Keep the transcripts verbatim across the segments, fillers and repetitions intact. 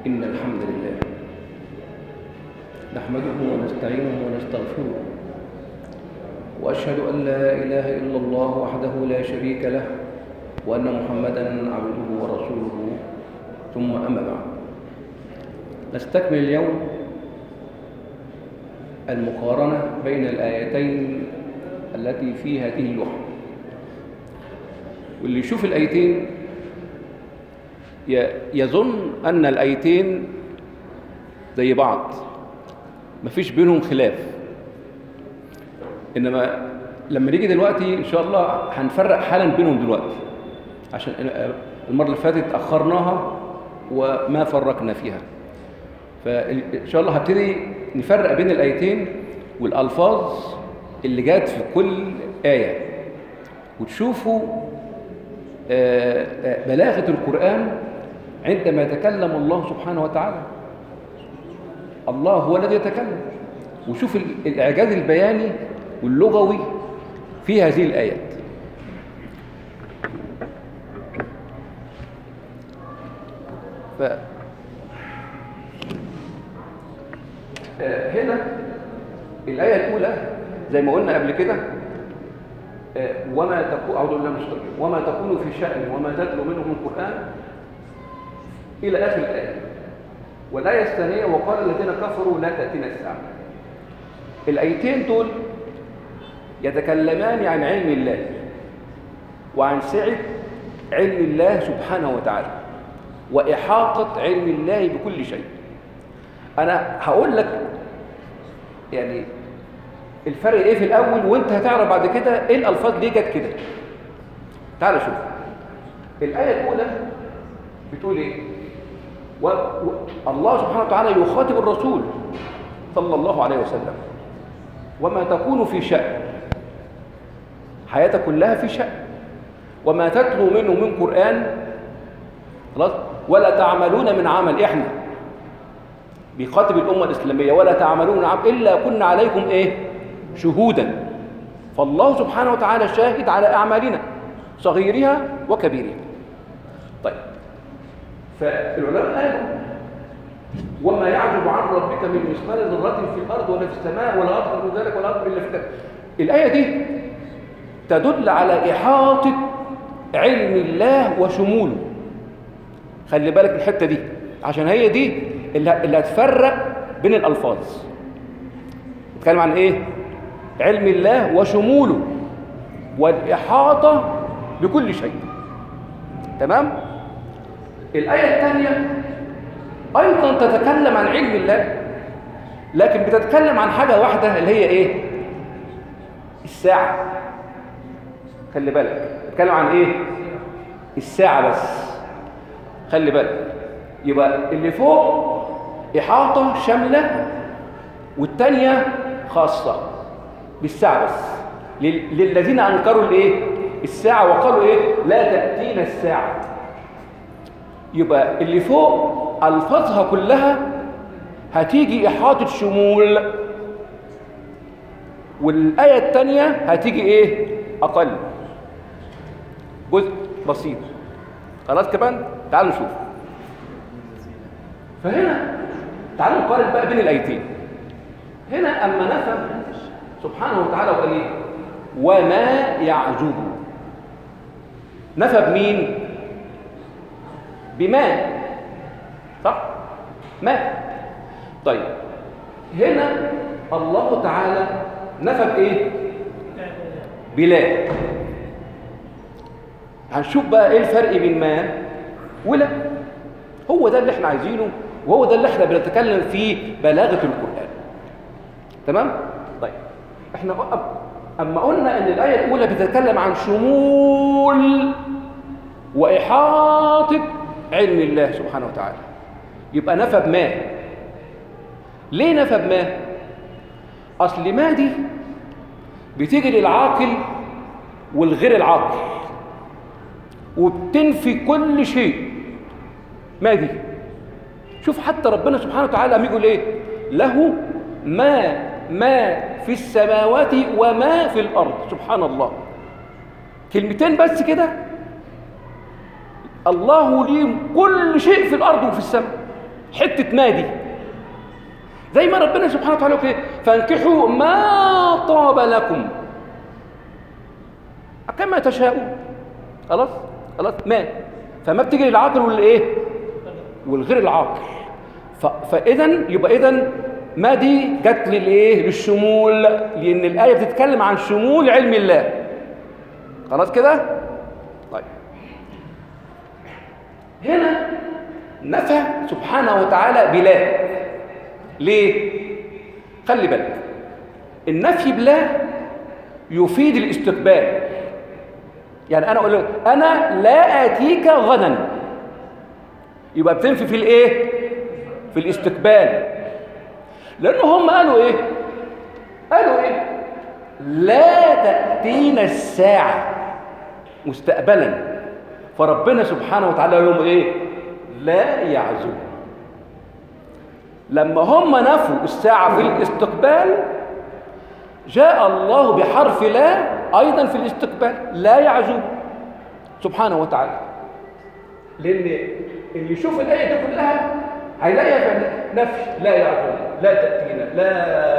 إن الحمد لله نحمده ونستعينه ونستغفره، وأشهد أن لا إله إلا الله وحده لا شريك له، وأن محمدًا عبده ورسوله، ثم أما بعد. نستكمل اليوم المقارنة بين الآيتين التي في هذه اللوحة. واللي يشوف الآيتين يظن أن الآيتين زي بعض، مفيش بينهم خلاف. إنما لما نيجي دلوقتي إن شاء الله هنفرق حالا بينهم دلوقتي، عشان المرة اللي فاتت أخرناها وما فرقنا فيها. فإن شاء الله هبتدي نفرق بين الآيتين والألفاظ اللي جات في كل آية، وتشوفوا بلاغة القرآن عندما يتكلم الله سبحانه وتعالى. الله هو الذي يتكلم، وشوف الإعجاز البياني واللغوي في هذه الآيات. ف هنا الآية الأولى زي ما قلنا قبل كده، وما تكون أعوذ بالله من الشيطان الرجيم وما تكون في شأن وما تتلو منه من القرآن إلى آخر الآية. والآية الثانية وقال الذين كفروا لا تأتينا الساعة. الآيتين دول يتكلمان عن علم الله وعن سعة علم الله سبحانه وتعالى وإحاطة علم الله بكل شيء. أنا هقول لك يعني الفرق إيه في الأول، وأنت هتعرف بعد كده إيه الألفاظ دي جت كده. تعال شوف الآية الأولى بتقول إيه. والله سبحانه وتعالى يخاطب الرسول صلى الله عليه وسلم: وما تكون في شأن، حياتك كلها في شأن، وما تتلو منه من قرآن، خلاص، ولا تعملون من عمل. إحنا بيخاطب الأمة الإسلامية: ولا تعملون من عمل إلا كنا عليكم إيه؟ شهودا. فالله سبحانه وتعالى شاهد على أعمالنا صغيرها وكبيرها. طيب، فالعلماء قالوا: وما يعجب عن ربك من مثقال ذرة في الأرض ولا في السماء ولا أكبر من ذلك ولا أكبر إلا في كتاب. الآية دي تدل على إحاطة علم الله وشموله. خلي بالك من الحتة دي، عشان هي دي اللي هتفرق بين الألفاظ. بتكلم عن إيه؟ علم الله وشموله والإحاطة بكل شيء. تمام؟ الآية الثانية أيضا تتكلم عن علم الله، لكن بتتكلم عن حاجة واحدة اللي هي إيه؟ الساعة. خلي بالك، بتتكلم عن إيه؟ الساعة بس. خلي بالك، يبقى اللي فوق إحاطة شاملة، والتانية خاصة بالساعة بس. للذين أنكروا الإيه؟ الساعة وقالوا إيه؟ لا تأتينا الساعة. يبقى اللي فوق ألفاظها كلها هتيجي إحاطة شمول، والآية التانية هتيجي إيه؟ أقل، جزء بسيط. خلاص كمان؟ تعالوا نشوف. فهنا تعالوا نقارن بقى بين الآيتين. هنا أما نفهم سبحانه وتعالى وقال إيه؟ وما يعجب. نفى بمين؟ بما، صح؟ ما. طيب، هنا الله تعالى نفى بإيه؟ بلا. هنشوف بقى إيه الفرق بين ما ولا. هو ده اللي احنا عايزينه، وهو ده اللي احنا بنتكلم فيه بلاغة القرآن. تمام؟ طيب، احنا أما قلنا إن الآية الأولى بتتكلم عن شمول وإحاطة علم الله سبحانه وتعالى، يبقى نفى بما. ليه نفى بما؟ أصل ما دي بتيجي للعاقل والغير العاقل، وبتنفي كل شيء. ما دي، شوف حتى ربنا سبحانه وتعالى لما يقول ايه؟ له ما ما في السماوات وما في الأرض. سبحان الله، كلمتين بس كده. الله ليه كل شيء في الأرض وفي السماء. حتة ما دي، زي ما ربنا سبحانه وتعالى يقول فانكحوا ما طاب لكم كما تشاءون. خلاص خلاص ما فما بتيجي للعاقل والايه والغير العاقل. فاذا يبقى اذا ما دي جت للايه للشمول، لان الايه بتتكلم عن شمول علم الله. خلاص كده. طيب هنا نفى سبحانه وتعالى بلا. ليه؟ خلي بالك النفي بلا يفيد الاستقبال. يعني انا اقول لك انا لا اتيك غدا، يبقى بتنفي في الايه في الاستقبال، لان هم قالوا ايه قالوا ايه لا تاتينا الساعه مستقبلا، فربنا سبحانه وتعالى يوم ايه لا يعزو. لما هم نفوا الساعه في الاستقبال جاء الله بحرف لا ايضا في الاستقبال لا يعزو سبحانه وتعالى. لان اللي يشوف الايه دي كلها هيلاقيها نفي لا يعزو لا تاتينا لا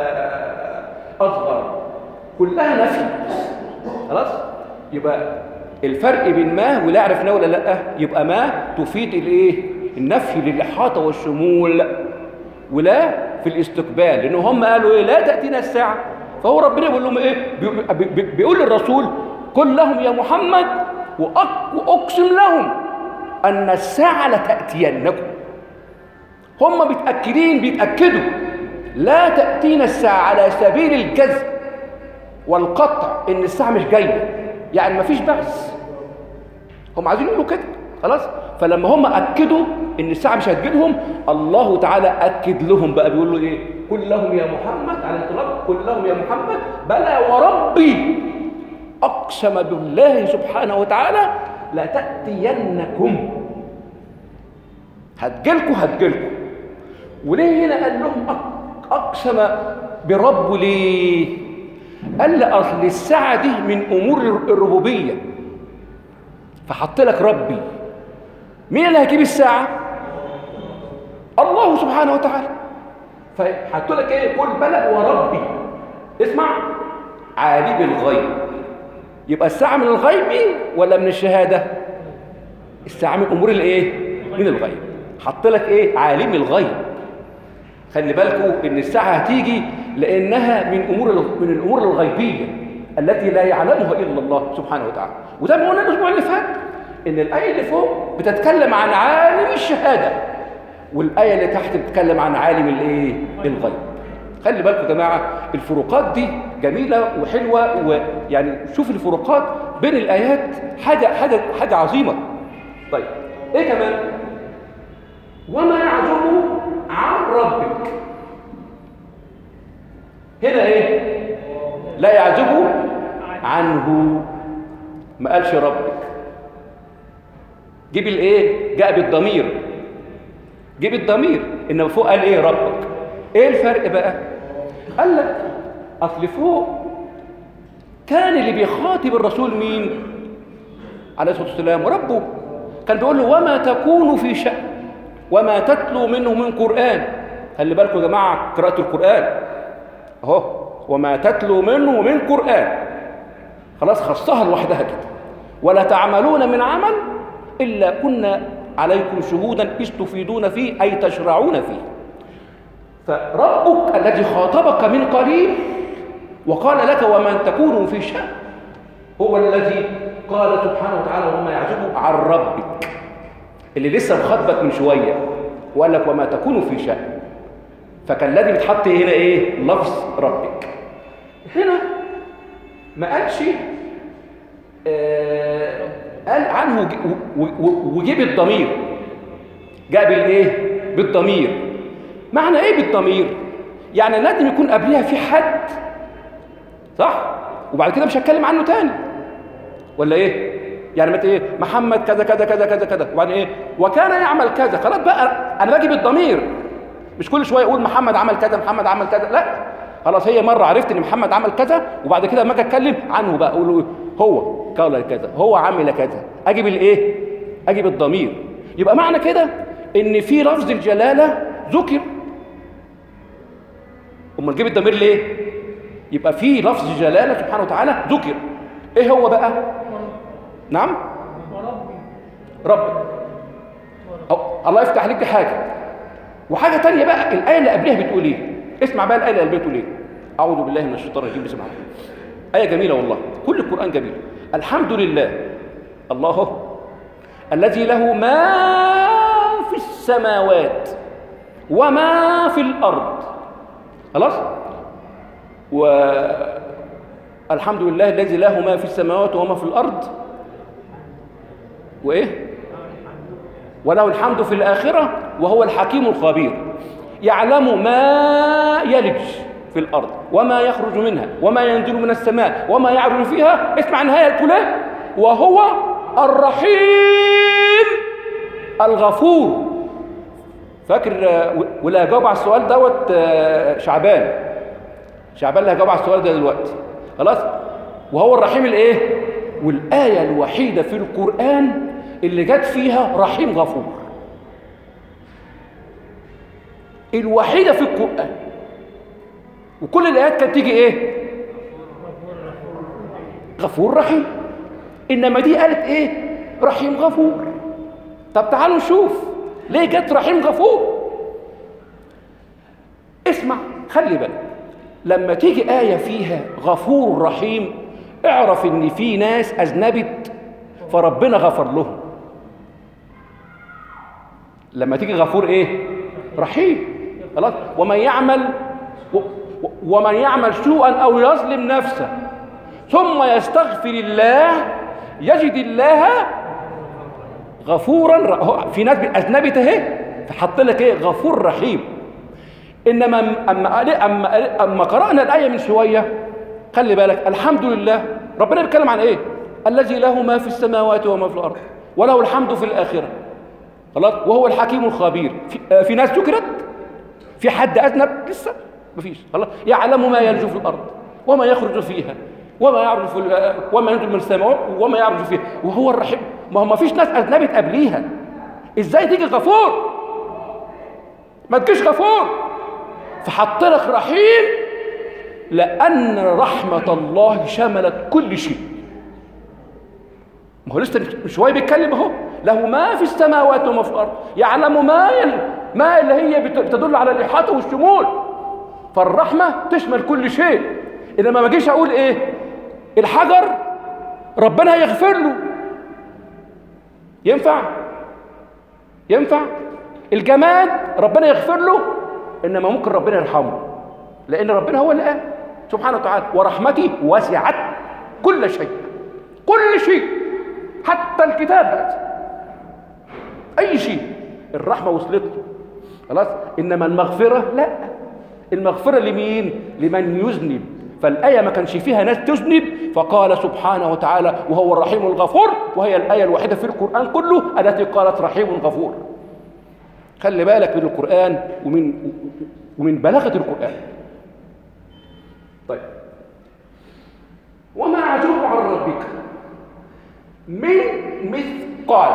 اصغر كلها نفي. خلاص يبقى الفرق بين ما ولا عرفناه ولا لا، يبقى ما تفيد الايه النفي للاحاطه والشمول، ولا في الاستقبال، لان هم قالوا ايه لا تاتينا الساعه، فهو ربنا بيقول لهم ايه بيقول للرسول قل لهم يا محمد واقسم لهم ان الساعه لتاتينكم. هم متاكدين بيتاكدوا لا تاتينا الساعه على سبيل الجزم والقطع ان الساعه مش جايه، يعني ما فيش بحث. هم عايزين يقولوا كده. خلاص. فلما هم اكدوا ان الساعه مش هتجيلهم، الله تعالى اكد لهم بقى بيقول له ايه قل لهم يا محمد على الانطلاق قل لهم يا محمد بلى وربي اقسم بالله سبحانه وتعالى لتاتينكم، هتجيلكم هتجيلكم. وليه هنا قال لهم اقسم برب؟ ليه قال لي اصل الساعه دي من امور الربوبيه، فحط لك ربي. مين اللي هيجيب الساعه؟ الله سبحانه وتعالى. فحط لك ايه قل بلى وربي. اسمع عالم الغيب، يبقى الساعه من الغيب ولا من الشهاده؟ الساعه من امور الايه من الغيب. حط لك ايه عالم الغيب. خلي بالكم ان الساعه هتيجي لانها من امور من الامور الغيبيه التي لا يعلمها الا الله سبحانه وتعالى. وده ما قلنا الاسبوع اللي فات ان الايه اللي فوق بتتكلم عن عالم الشهاده، والايه اللي تحت بتتكلم عن عالم الايه الغيب. خلي بالكم يا جماعه الفروقات دي جميله وحلوه، ويعني شوف الفروقات بين الايات حاجه حاجه حاجه عظيمه. طيب ايه كمان؟ وما يعزب عن ربك. هنا ايه لا يعزب عنه، ما قالش ربك. جيب الايه جاء بالضمير، جيب الضمير، انما فوق قال ايه ربك. ايه الفرق بقى؟ قال لك اصل فوق كان اللي بيخاطب الرسول مين عليه الصلاه والسلام وربه، كان بيقول له وما تكون في شأن وما تتلو منه من قرآن. خلي بالكم يا جماعه قراءه القرآن اهو، وما تتلو منه من قرآن، خلاص خصها لوحدها كده. ولا تعملون من عمل الا كنا عليكم شهودا اذ تفيدون فيه اي تشرعون فيه. فربك الذي خاطبك من قليل وقال لك وما تكون في شأن هو الذي قال سبحانه وتعالى وما يعزب عن ربك، اللي لسه مخاطبك من شويه وقال لك وما تكون في شأن. فكان الذي بيتحط هنا ايه لفظ ربك. هنا ما قالش آه قال عنه وجيب الضمير، جاء بالايه بالضمير. معنى ايه بالضمير؟ يعني لازم يكون قبلها في حد صح وبعد كده مش هتكلم عنه تاني ولا ايه؟ يعني متى ايه محمد كذا كذا كذا كذا كذا وبعدين ايه وكان يعمل كذا. خلاص بقى انا باجي بالضمير، مش كل شويه اقول محمد عمل كذا محمد عمل كذا، لا خلاص هي مره عرفت ان محمد عمل كذا وبعد كده لما اجي اتكلم عنه بقى اقول له هو قال كذا هو عمل كذا، اجيب الايه اجيب الضمير. يبقى معنى كده ان في لفظ الجلاله ذكر. امال نجيب الضمير ليه؟ يبقى في لفظ الجلاله سبحانه وتعالى ذكر. ايه هو بقى؟ نعم رب. أو الله يفتح عليك دي حاجه. وحاجه تانية بقى، الايه اللي قبلها بتقول ايه؟ اسمع بقى الايه اللي قبلها بتقول ايه. اعوذ بالله من الشيطان الرجيم، بسم الله الرحمن الرحيم. ايه جميله والله، كل القران جميل. الحمد لله الله الذي له ما في السماوات وما في الارض. خلاص؟ والحمد لله الذي له ما في السماوات وما في الارض، وايه؟ وله الحمد في الاخره وهو الحكيم الخبير. يعلم ما يلج في الارض وما يخرج منها وما ينزل من السماء وما يعرج فيها. اسمع النهايه تقول ايه؟ وهو الرحيم الغفور. فاكر؟ ولا هجاوب على السؤال دوت شعبان شعبان اللي هجاوب على السؤال ده دلوقتي. خلاص؟ وهو الرحيم الايه؟ والايه الوحيده في القران اللي جت فيها رحيم غفور، الوحيده في القران. وكل الايات كانت تيجي ايه؟ غفور رحيم. انما دي قالت ايه؟ رحيم غفور. طب تعالوا نشوف ليه جت رحيم غفور. اسمع، خلي بالك، لما تيجي آية فيها غفور رحيم اعرف ان في ناس اذنبت فربنا غفر لهم. لما تيجي غفور ايه؟ رحيم. خلاص؟ ومن يعمل ومن يعمل سوءا او يظلم نفسه ثم يستغفر الله يجد الله غفورا. في ناس اذنبت اهي فحط لك ايه؟ غفور رحيم. انما اما اما اما قرانا الايه من شويه خلي بالك، الحمد لله ربنا بيتكلم عن ايه؟ الذي له ما في السماوات وما في الارض وله الحمد في الاخره. خلاص؟ وهو الحكيم الخبير. في, في ناس ذكرت؟ في حد اذنب؟ لسه مفيش. خلاص؟ يعلم ما يلج في الارض وما يخرج فيها وما يعرج في وما ينزل من السماء وما يعرج فيها وهو الرحيم. ما هو ما فيش ناس اذنبت قبليها، ازاي تيجي غفور؟ ما تجيش غفور. فحط لك رحيم لان رحمه الله شملت كل شيء. ما هو لسه من شويه بيتكلم اهو، له ما في السماوات وما في الارض، يعلم ما يل... ما اللي هي بتدل على الاحاطه والشمول. فالرحمه تشمل كل شيء. انما ما اجيش اقول ايه؟ الحجر ربنا هيغفر له. ينفع؟ ينفع؟ الجماد ربنا يغفر له، انما ممكن ربنا يرحمه، لان ربنا هو اللي قال سبحانه وتعالى ورحمتي وسعت كل شيء. كل شيء حتى الكتاب هذا، اي شيء الرحمه وصلت له. خلاص؟ انما المغفره لا، المغفره لمين؟ لمن يذنب. فالايه ما كانش فيها ناس تذنب، فقال سبحانه وتعالى وهو الرحيم الغفور، وهي الايه الوحيده في القران كله التي قالت رحيم غفور. خلي بالك من القران ومن ومن بلاغه القران. طيب، وما عجب عن ربك من مثقال.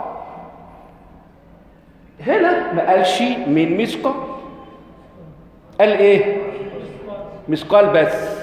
هنا ما قالش من مثقال، قال ايه؟ مثقال بس.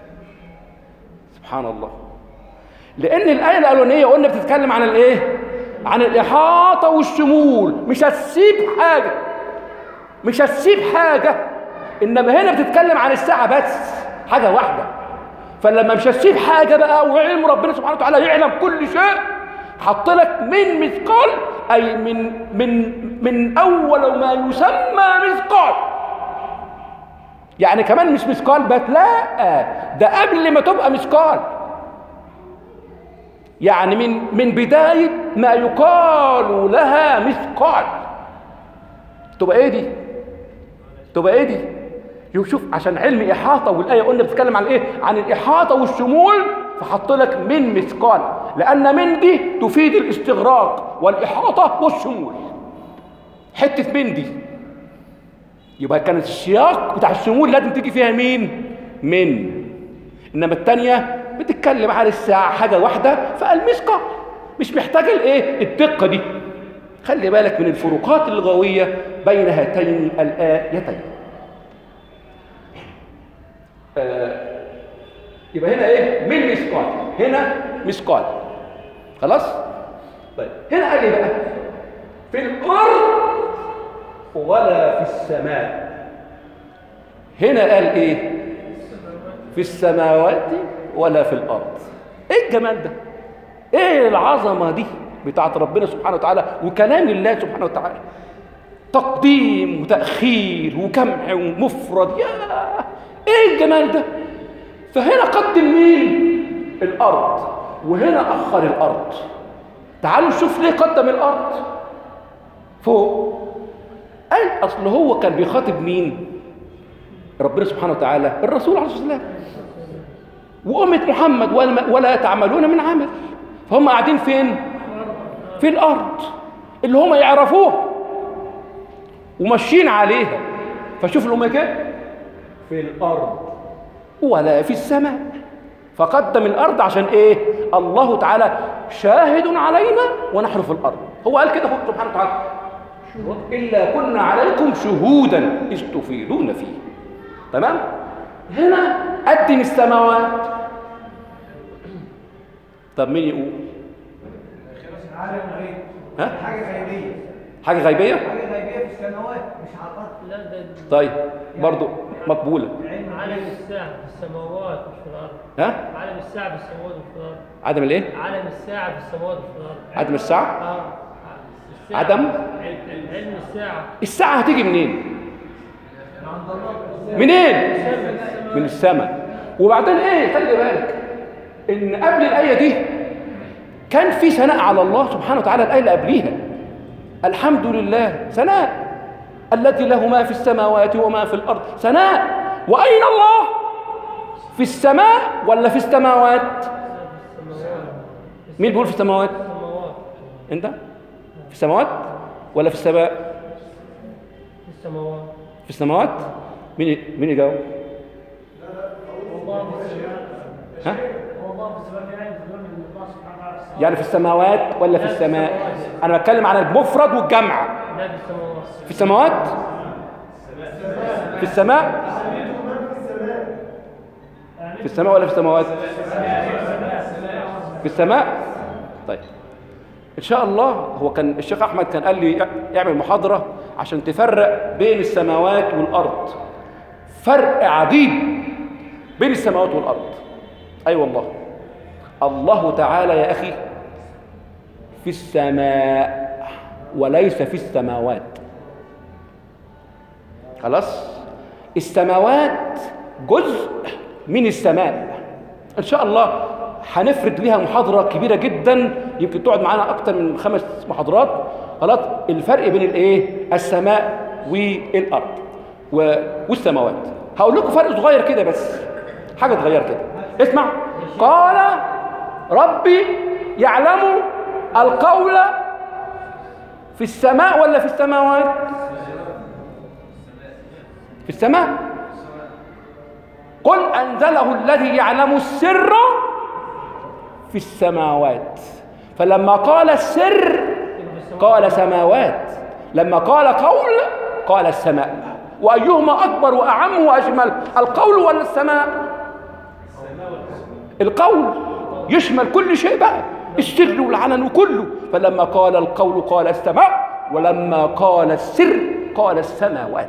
سبحان الله. لان الايه الاولانيه قلنا بتتكلم عن الايه؟ عن الاحاطه والشمول. مش هتسيب حاجه، مش هتسيب حاجه. انما هنا بتتكلم عن الساعه بس، حاجه واحده. فلما مش هتسيب حاجه بقى، وعلم ربنا سبحانه وتعالى يعلم كل شيء، حط لك من مثقال، اي من من من اول ما يسمى مثقال. يعني كمان مش مثقال بس، لا، ده قبل ما تبقى مثقال. يعني من من بدايه ما يقال لها مثقال تبقى ايه دي؟ تبقى ايه دي؟ شوف، عشان علم احاطه، والايه قلنا بتتكلم عن ايه؟ عن الاحاطه والشمول، فحط لك من مثقال، لان من دي تفيد الاستغراق والاحاطه والشمول. حته من دي يبقى كانت السياق بتاع الشمول لازم تيجي فيها مين؟ من. انما الثانيه بتتكلم عن الساعه حاجه واحده، فقال مثقال، مش محتاج الايه؟ الدقه دي. خلي بالك من الفروقات اللغوية بين هاتين الآيتين. آه يبقى هنا ايه؟ من مثقال، هنا مثقال. خلاص؟ طيب هنا قال ايه بقى؟ في الأرض ولا في السماء. هنا قال ايه؟ في السماوات ولا في الأرض. ايه الجمال ده؟ ايه العظمة دي بتاعت ربنا سبحانه وتعالى وكلام الله سبحانه وتعالى؟ تقديم وتأخير وجمع ومفرد، يا ايه الجمال ده؟ فهنا قدم مين؟ الأرض، وهنا أخر الأرض. تعالوا نشوف ليه قدم الأرض فوق. قال أصل هو كان بيخاطب مين؟ ربنا سبحانه وتعالى الرسول عليه الصلاة والسلام وأمة محمد، ولا تعملون من عمل. فهم قاعدين فين؟ في الأرض اللي هم يعرفوها وماشيين عليها. فشوف الأمة كده في الأرض ولا في السماء. فقدم الأرض عشان إيه؟ الله تعالى شاهد علينا ونحن في الأرض. هو قال كده فوق سبحانه وتعالى إلا كنا عليكم شهودا إذ تفيضون فيه. تمام؟ هنا قدم السماوات. طب مين يقول؟ عالم غيب. ها؟ حاجة غيبية. حاجة غيبية؟ حاجة غيبية في السماوات مش على الأرض. لا ده طيب برضو مقبولة. عالم الساعة في السماوات مش في الأرض. ها؟ عالم الساعة في السماوات مش في الأرض. عدم الايه؟ عالم الساعة في السماوات مش في الأرض. عدم الساعة؟ اه الساعة. عدم؟ علم الساعة. الساعة هتيجي منين؟ عند الله. منين؟ من السماء. وبعدين ايه؟ خلي بالك ان قبل الآية دي كان في ثناء على الله سبحانه وتعالى. الآية اللي قبليها الحمد لله ثناء الذي له ما في السماوات وما في الأرض ثناء. وأين الله؟ في السماء ولا في السماوات؟ مين بيقول في السماوات؟ السماوات. انت؟ في السماوات ولا في السماء؟ في السماوات. في السماوات. مين مين يجاوب؟ والله في السماء. ها؟ والله في السماء يعني تقول من الله سبحانه وتعالى في السماء. يعني في السماوات ولا في السماء؟ انا بتكلم عن المفرد والجمع. لا في السماوات. في السماوات؟ في السماء؟ في السماء ولا في السماوات؟ في السماء. طيب ان شاء الله. هو كان الشيخ احمد كان قال لي اعمل محاضره عشان تفرق بين السماوات والارض. فرق عجيب بين السماوات والارض. اي أيوة والله. الله تعالى يا اخي في السماء وليس في السماوات. خلاص؟ السماوات جزء من السماء. ان شاء الله هنفرد ليها محاضره كبيره جدا، يمكن تقعد معانا اكتر من خمس محاضرات. خلاص؟ الفرق بين الايه؟ السماء والارض والسماوات. هقول لكم فرق صغير كده بس، حاجه صغيره كده. اسمع. قال ربي يعلم القول في السماء ولا في السماوات؟ في السماء. قل أنزله الذي يعلم السر في السماوات. فلما قال السر قال سماوات، لما قال قول قال السماء. وأيهما أكبر وأعم وأجمل، القول ولا السماء؟ القول يشمل كل شيء بقى، السر والعلن وكله. فلما قال القول قال السماء، ولما قال السر قال السماوات.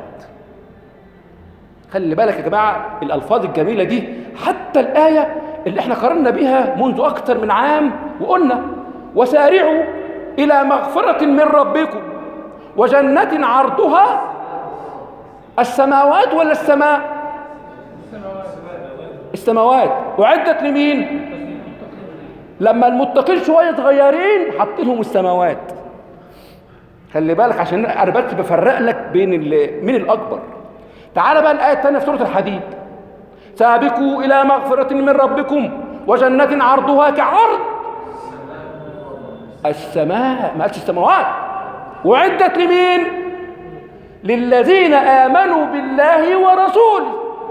خلي بالك يا جماعة الألفاظ الجميلة دي. حتى الآية اللي احنا قررنا بها منذ أكثر من عام وقلنا وسارعوا إلى مغفرة من ربكم وجنة عرضها السماوات ولا السماء؟ السماوات. وعدت لمين؟ لما المتقين شوية صغيرين حاطينهم السماوات. خلي بالك عشان أنا بس بفرق لك بين من الأكبر. تعال بقى الآية الثانية في سورة الحديد. سابقوا إلى مغفرة من ربكم وجنة عرضها كعرض السماء، ما قالش السماوات. وعدت لمين؟ للذين آمنوا بالله ورسوله.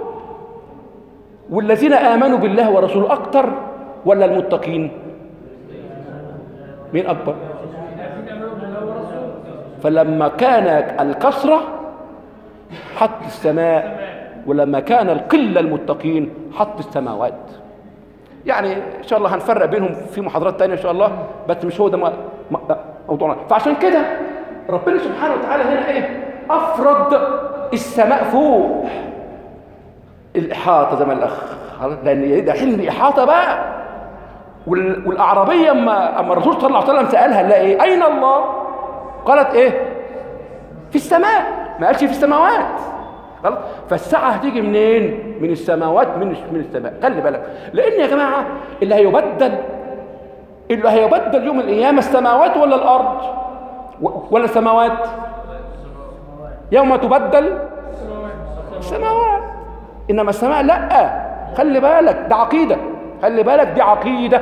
والذين آمنوا بالله ورسوله أكتر ولا المتقين؟ مين أكبر؟ فلما كان الكثرة حط السماء، ولما كان القلة المتقين حط السماوات. يعني ان شاء الله هنفرق بينهم في محاضرات تانية ان شاء الله، بس مش هو ده موضوعنا. فعشان كده ربنا سبحانه وتعالى هنا ايه؟ افرض السماء فوق الاحاطه زي ما الاخ، لان ده حلم الاحاطه بقى. والاعرابيه اما اما الرسول صلى الله عليه وسلم سالها لا ايه؟ اين الله؟ قالت ايه؟ في السماء، ما قالش في السماوات. خلاص؟ فالساعه هتيجي منين؟ من السماوات، من من السماء. خلي بالك، لان يا جماعه اللي هيبدل اللي هيبدل يوم القيامه السماوات ولا الارض ولا السماوات؟ يوم تبدل السماوات، انما السماء لا. خلي بالك ده عقيده، خلي بالك دي عقيده.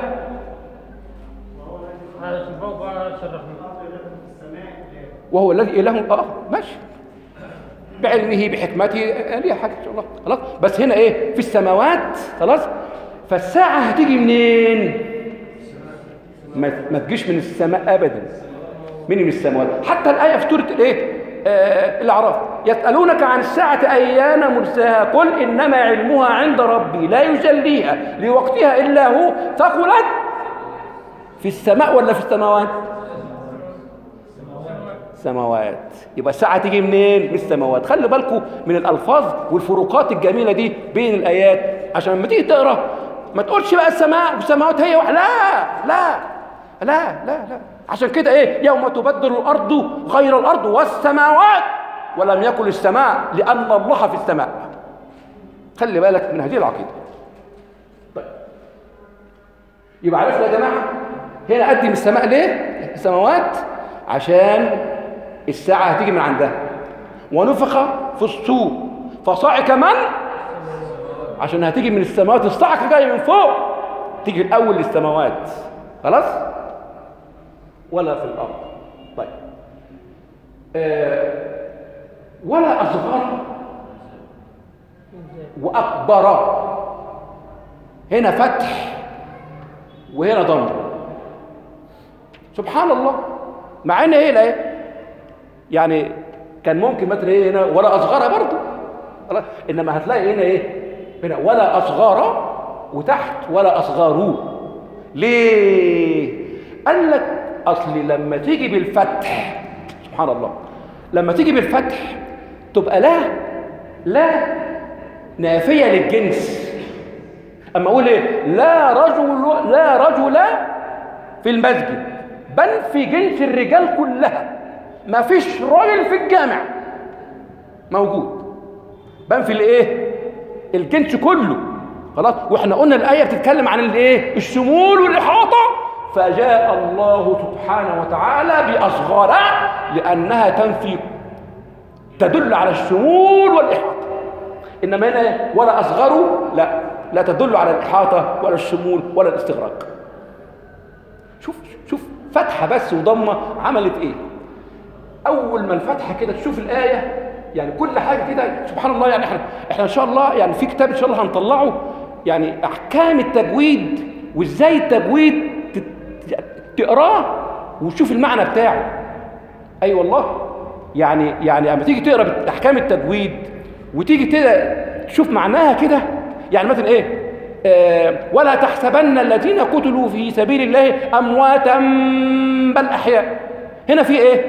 وهو الذي اله اه ماشي بعلمه بحكمته ليها حاجه ان شاء الله. خلاص، بس هنا ايه؟ في السماوات. خلاص، فالساعه هتيجي منين؟ ما تجيش من السماء ابدا. من من السماوات. حتى الايه في سوره الايه؟ آه الاعراف، يسالونك عن الساعه ايان مرساها قل انما علمها عند ربي لا يجليها لوقتها الا هو ثقلت في السماء ولا في السماوات؟ سماوات. يبقى الساعه تيجي منين؟ من السماوات. خلي بالكم من الالفاظ والفروقات الجميله دي بين الايات، عشان لما تيجي تقرا ما تقولش بقى السماء والسماوات هي واحده. لا لا لا لا لا. عشان كده ايه؟ يوم تبدل الارض غير الارض والسماوات ولم يكن السماء لان الله في السماء. خلي بالك من هذه العقيده. طيب، يبقى عرفنا يا جماعه هنا قدم السماء ليه؟ السماوات عشان الساعه هتيجي من عندها. ونفخ في الصور فصعق من؟ عشان هتيجي من السماوات. الصعق جاي من فوق، تيجي الاول للسماوات. خلاص؟ ولا في الارض. طيب، آه ولا اصغر واكبر. هنا فتح وهنا ضم. سبحان الله. مع ان ايه لا يعني كان ممكن مثلا ايه هنا ولا اصغر برضه، انما هتلاقي هنا ايه؟ هنا ولا اصغر وتحت ولا اصغروا. ليه؟ قال لك اصل لما تيجي بالفتح، سبحان الله، لما تيجي بالفتح تبقى لا لا نافيه للجنس. اما اقول ايه؟ لا رجل لا رجل في المسجد، بنفي جنس الرجال كلها. ما فيش راجل في الجامع موجود، بنفي الايه؟ الجنس كله. خلاص. واحنا قلنا الايه بتتكلم عن الايه؟ الشمول والاحاطه. فجاء الله سبحانه وتعالى باصغر لانها تنفي، تدل على الشمول والاحاطه. انما هنا ولا اصغر لا لا تدل على الاحاطه ولا الشمول ولا الاستغراق. شوف شوف فتحه بس وضمه عملت ايه؟ اول ما الفتحه كده تشوف الايه، يعني كل حاجه كده سبحان الله. يعني احنا احنا ان شاء الله يعني في كتاب ان شاء الله هنطلعه، يعني احكام التجويد وازاي التجويد تقراه وتشوف المعنى بتاعه. اي أيوة والله. يعني يعني لما تيجي تقرا احكام التجويد وتيجي كده تشوف معناها كده، يعني مثلا ايه؟ آه ولا تحسبن الذين قتلوا في سبيل الله امواتا بل احياء. هنا في ايه؟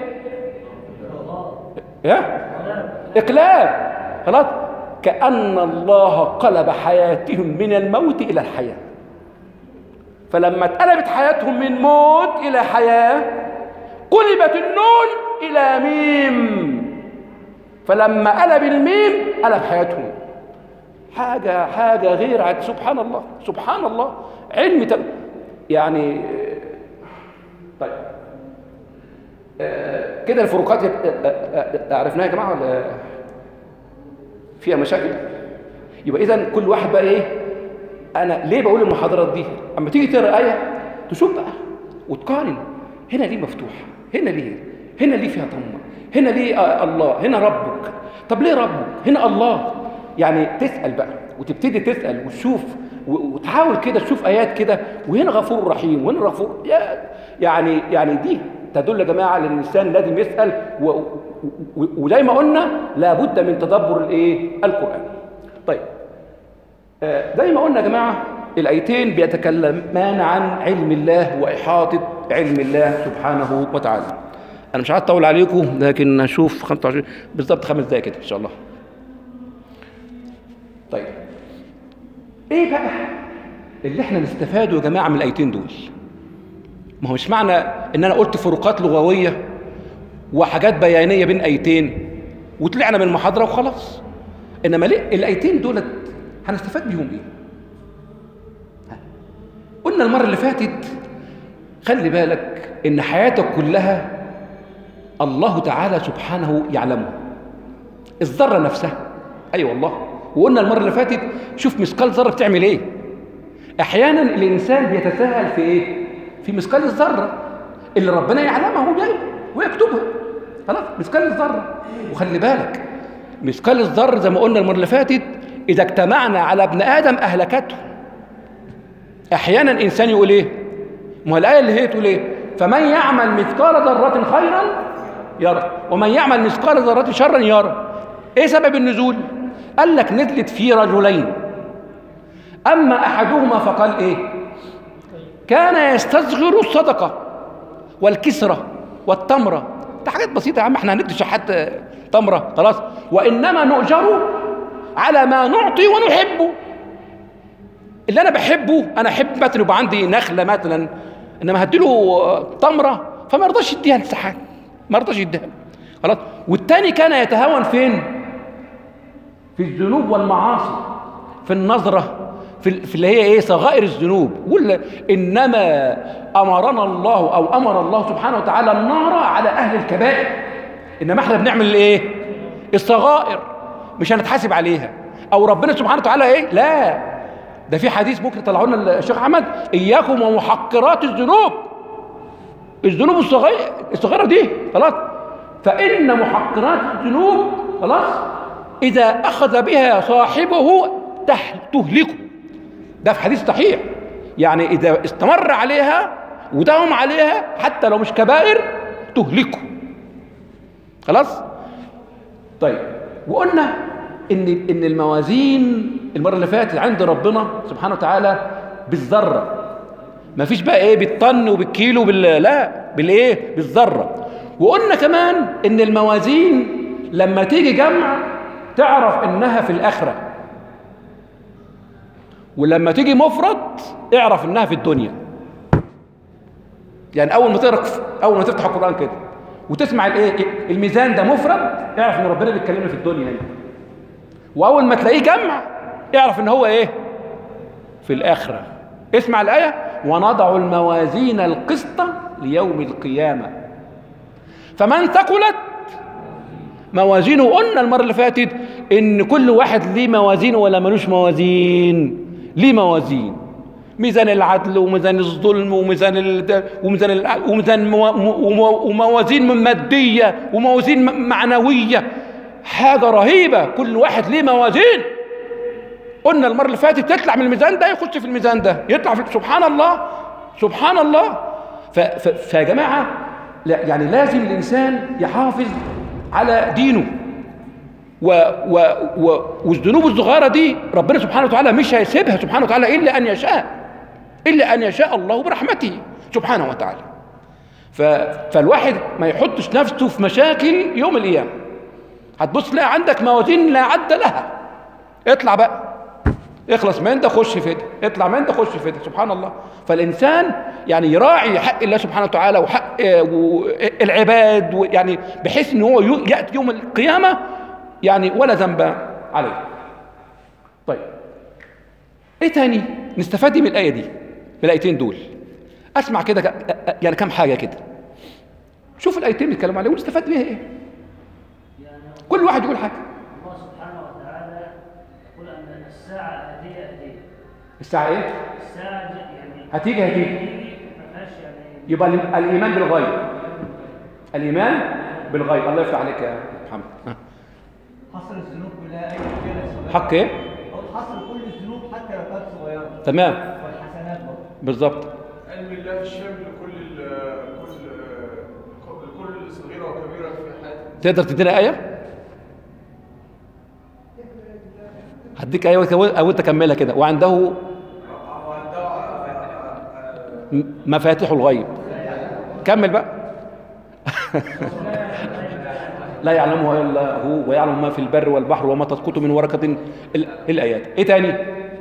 ايه؟ اقلاب. خلاص. كأن الله قلب حياتهم من الموت الى الحياه. فلما اتقلبت حياتهم من موت الى حياه قلبت النون الى ميم. فلما قلب الميم قلب حياتهم. حاجه حاجه غير عاد. سبحان الله سبحان الله. علم تب... يعني طيب آه كده الفروقات عرفناها يا جماعه ولا فيها مشاكل؟ يبقى اذا كل واحد بقى ايه؟ انا ليه بقول المحاضرات دي؟ اما تيجي تقرا ايه تشوف بقى وتقارن. هنا ليه مفتوح؟ هنا ليه؟ هنا ليه فيها ضمه؟ هنا ليه آه الله؟ هنا ربك. طب ليه ربك؟ هنا الله. يعني تسال بقى وتبتدي تسال وتشوف وتحاول كده تشوف ايات كده، وهنا غفور رحيم وهنا غفور. يعني يعني دي تدل يا جماعه على ان الانسان لازم يسال و... و... وزي ما قلنا لابد من تدبر الايه القران. طيب آه زي ما قلنا يا جماعه الايتين بيتكلمان عن علم الله واحاطه علم الله سبحانه وتعالى. انا مش عايز اطول عليكم لكن هشوف خمسة وعشرين بالظبط خمس دقايق كده ان شاء الله. طيب ايه بقى اللي احنا نستفاده يا جماعه من الايتين دول؟ ما هو مش معنى ان انا قلت فروقات لغويه وحاجات بيانيه بين ايتين وطلعنا من المحاضره وخلاص. انما ليه الايتين دولت هنستفاد بيهم ايه؟ ها. قلنا المره اللي فاتت خلي بالك ان حياتك كلها الله تعالى سبحانه يعلمها. الذره نفسها اي أيوة والله. وقلنا المره اللي فاتت شوف مثقال ذره بتعمل ايه. احيانا الانسان بيتساهل في ايه؟ في مثقال الذره اللي ربنا يعلمها ويكتبها. خلاص مثقال الذره. وخلي بالك مثقال الذره زي ما قلنا المره اللي فاتت اذا اجتمعنا على ابن ادم اهلكته. احيانا انسان يقول ايه؟ ما هو الايه اللي هي تقول ايه؟ فمن يعمل مثقال ذره خيرا يرى ومن يعمل مثقال ذره شرا يرى. ايه سبب النزول؟ قال لك نزلت في رجلين اما احدهما فقال ايه؟ كان يستصغر الصدقه والكسره والتمره. ده حاجات بسيطه يا عم، احنا هندي شحات تمره خلاص. وانما نؤجر على ما نعطي ونحبه. اللي انا بحبه انا احب مثلا يبقى عندي نخله مثلا، انما هديله تمره فما يرضاش يديها لسحات، ما يرضاش يديها خلاص. والتاني كان يتهاون فين؟ في الذنوب والمعاصي، في النظره، في, في اللي هي ايه صغائر الذنوب. قل انما امرنا الله او امر الله سبحانه وتعالى النار على اهل الكبائر، انما احنا بنعمل الايه؟ الصغائر مش هنتحاسب عليها. او ربنا سبحانه وتعالى ايه؟ لا، ده في حديث ممكن يطلعوا لنا الشيخ احمد، اياكم ومحقرات الذنوب. الذنوب الصغيره الصغيره دي خلاص، فان محقرات الذنوب خلاص اذا اخذ بها صاحبه تهلكه. ده في حديث صحيح، يعني اذا استمر عليها وداوم عليها حتى لو مش كبائر تهلكه خلاص. طيب وقلنا ان ان الموازين المره اللي فاتت عند ربنا سبحانه وتعالى بالذره، ما فيش بقى ايه بالطن وبالكيلو بال لا بالايه؟ بالذره. وقلنا كمان ان الموازين لما تيجي جمع تعرف انها في الاخره، ولما تيجي مفرد اعرف انها في الدنيا. يعني اول ما تقرا اول ما تفتح القران كده وتسمع الايه الميزان ده مفرد اعرف ان ربنا بيتكلمنا في الدنيا هنا. واول ما تلاقيه جمع اعرف ان هو ايه؟ في الاخره. اسمع الايه: ونضع الموازين القسط ليوم القيامه فمن ثقلت موازينه. قلنا المره اللي فاتت ان كل واحد ليه موازين ولا ملوش موازين؟ ليه موازين، ميزان العدل وميزان الظلم وميزان ال... وميزان ال... وميزان مو... مو... وموازين ماديه وموازين معنويه، حاجه رهيبه. كل واحد ليه موازين. قلنا المره اللي فاتت تطلع من الميزان ده يخش في الميزان ده، يطلع في سبحان الله سبحان الله. ف... ف... فيا جماعه لا يعني لازم الانسان يحافظ على دينه. و و و والذنوب الصغيره دي ربنا سبحانه وتعالى مش هيسيبها سبحانه وتعالى الا ان يشاء، الا ان يشاء الله برحمته سبحانه وتعالى. ف فالواحد ما يحطش نفسه في مشاكل يوم القيامه. هتبص تلاقي عندك موازين لا عد لها، اطلع بقى اخلص من ده خش في ده، اطلع من ده خش في ده، سبحان الله. فالانسان يعني يراعي حق الله سبحانه وتعالى وحق العباد، يعني بحيث ان هو ياتي يوم القيامه يعني ولا ذنب عليه. طيب ايه تاني نستفاد من الايه دي، من الايتين دول؟ اسمع كده يعني كم حاجه كده، شوف الايتين بيتكلموا عليه ونستفاد بيها ايه. كل واحد يقول حاجه. الله سبحانه وتعالى يقول ان الساعه اتيه اتيه. الساعه ايه؟ الساعه يعني هتيجي هتيجي ما فيهاش يعني. يبقى الايمان بالغيب، الايمان بالغيب. الله يفتح عليك يا محمد. حصر الذنوب كلها اي مشكله. حق ايه؟ هو حصر كل الذنوب حتى لو كانت صغيره. تمام. والحسنات برضه. بالظبط. علم الله الشامل لكل ال كل صغيرة وكبيرة في حياتك. تقدر تدينا آية؟ هديك آية أو أنت كملها كده. وعنده مفاتيح الغيب. كمل بقى. لا يعلمها إلا هو ويعلم ما في البر والبحر وما تسقط من ورقة. الآيات إيه تاني؟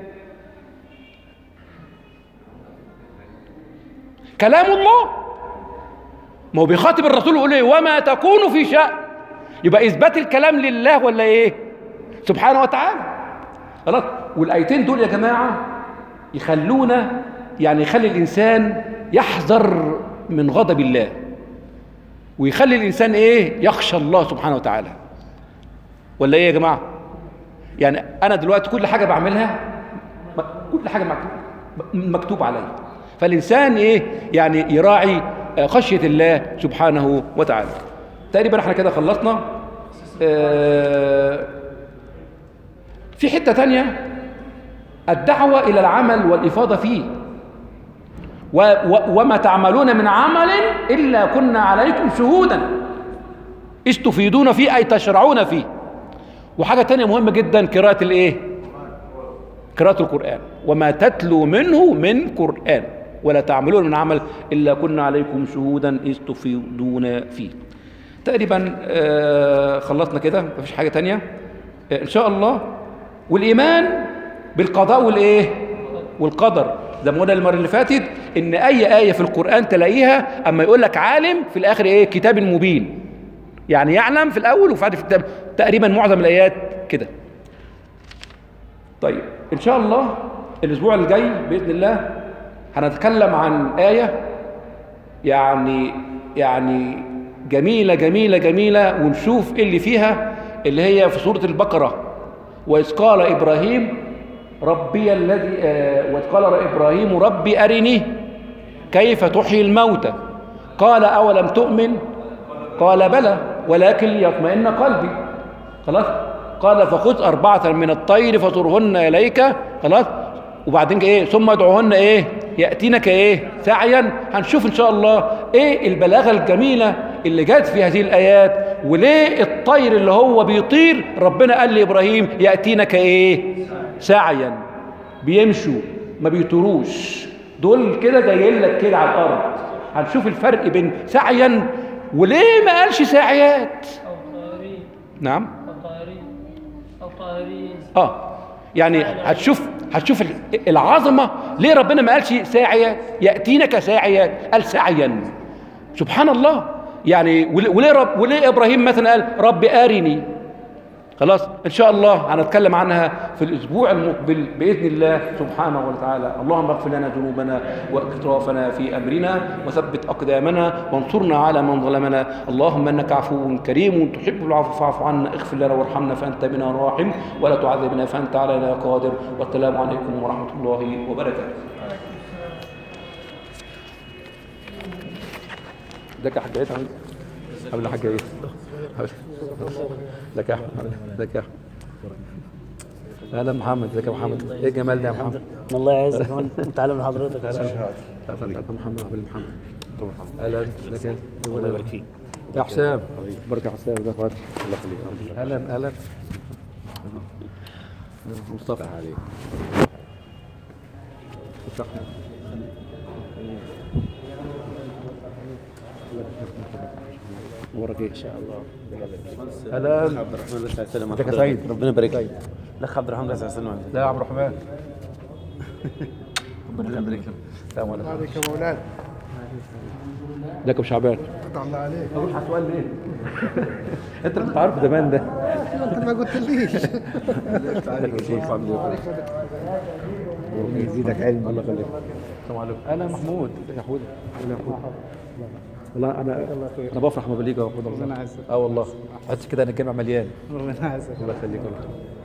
كلام الله. ما هو بيخاطب الرسول يقول ايه؟ وما تكون في شأن. يبقى إثبات الكلام لله ولا إيه؟ سبحانه وتعالى. خلاص. والآيتين دول يا جماعة يخلونا يعني يخلي الإنسان يحذر من غضب الله، ويخلي الإنسان إيه؟ يخشى الله سبحانه وتعالى. ولا إيه يا جماعة؟ يعني أنا دلوقتي كل حاجة بعملها كل حاجة مكتوب, مكتوب علي، فالإنسان إيه؟ يعني يراعي خشية الله سبحانه وتعالى. تقريبا احنا كده خلصنا. آه في حتة تانية، الدعوة إلى العمل والإفاضة فيه. و و وما تعملون من عمل إلا كنا عليكم شهودا إذ تفيدون فيه أي تشرعون فيه. وحاجة تانية مهمة جدا، قراءة الإيه؟ قراءة القرآن. وما تتلو منه من قرآن ولا تعملون من عمل إلا كنا عليكم شهودا إذ تفيدون فيه. تقريبا آه خلصنا كده، مفيش حاجة تانية آه إن شاء الله. والإيمان بالقضاء والإيه؟ والقدر. زي ما قلنا المرة اللي فاتت إن أي آية في القرآن تلاقيها أما يقول لك عالم في الآخر إيه؟ كتاب مبين. يعني يعلم في الأول وفي الكتاب. تقريبا معظم الآيات كده. طيب إن شاء الله الأسبوع الجاي بإذن الله هنتكلم عن آية يعني يعني جميلة جميلة جميلة، ونشوف إيه اللي فيها، اللي هي في سورة البقرة. وإذ قال إبراهيم ربي الذي آه وإذ قال إبراهيم ربي أرني كيف تحيي الموتى قال أولم تؤمن قال بلى ولكن ليطمئن قلبي. خلاص. قال فخذ أربعة من الطير فصرهن إليك. خلاص. وبعدين ايه؟ ثم ادعوهن ايه؟ يأتينك ايه؟ سعيا. هنشوف ان شاء الله ايه البلاغة الجميلة اللي جت في هذه الآيات، وليه الطير اللي هو بيطير ربنا قال لإبراهيم يأتينك ايه؟ سعيا. بيمشوا ما بيطيروش، دول كده جايين لك كده على الأرض. هنشوف الفرق بين سعيا وليه ما قالش ساعيات. أو طائرين. نعم. أو طائرين. أو طائرين. اه يعني هتشوف هتشوف العظمة ليه ربنا ما قالش ساعيات، يأتينك ساعيات، قال سعيا. سبحان الله. يعني وليه رب وليه إبراهيم مثلا قال رب أرني. خلاص. إن شاء الله هنتكلم عنها في الأسبوع المقبل بإذن الله سبحانه وتعالى. اللهم اغفر لنا ذنوبنا وإسرافنا في أمرنا وثبت أقدامنا وانصرنا على من ظلمنا. اللهم إنك عفو كريم تحب العفو فاعف عنا. اغفر لنا وارحمنا فأنت بنا راحم ولا تعذبنا فأنت علينا قادر. والسلام عليكم ورحمة الله وبركاته. ازيك يا حاج عيد؟ عامل ايه يا حاج عيد؟ ازيك يا احمد؟ ازيك يا احمد؟ اهلا محمد. ازيك يا محمد؟ ايه الجمال ده يا محمد؟ الله يعزك متعلم من حضرتك. اهلا محمد. محمد محمد اهلا. ازيك؟ الله يبارك فيك يا حسام. بارك يا حسام. ازيك يا الله يخليك. اهلا اهلا مصطفى عليك. وراك ايه ان شاء الله. هلا عبد الرحمن بس هسلم ازيك يا سعيد؟ ربنا يبارك لك. الاخ عبد الرحمن بس هسلم عليك. لا يا عبد الرحمن. ربنا يبارك لك. السلام عليكم. عليك يا مولانا. ازيك يا ابو شعبان؟ قطع الله عليك. اروح على السؤال ليه؟ انت كنت عارف زمان ده. انت ما قلتليش. يزيدك علم. الله يخليك. السلام عليكم. انا محمود. ازيك يا حود؟ اهلا يا حود. والله انا انا بفرح ما بليك يا حود. ربنا يعزك. اه والله. حاسس كده ان الجامع مليان. ربنا يعزك. الله يخليك.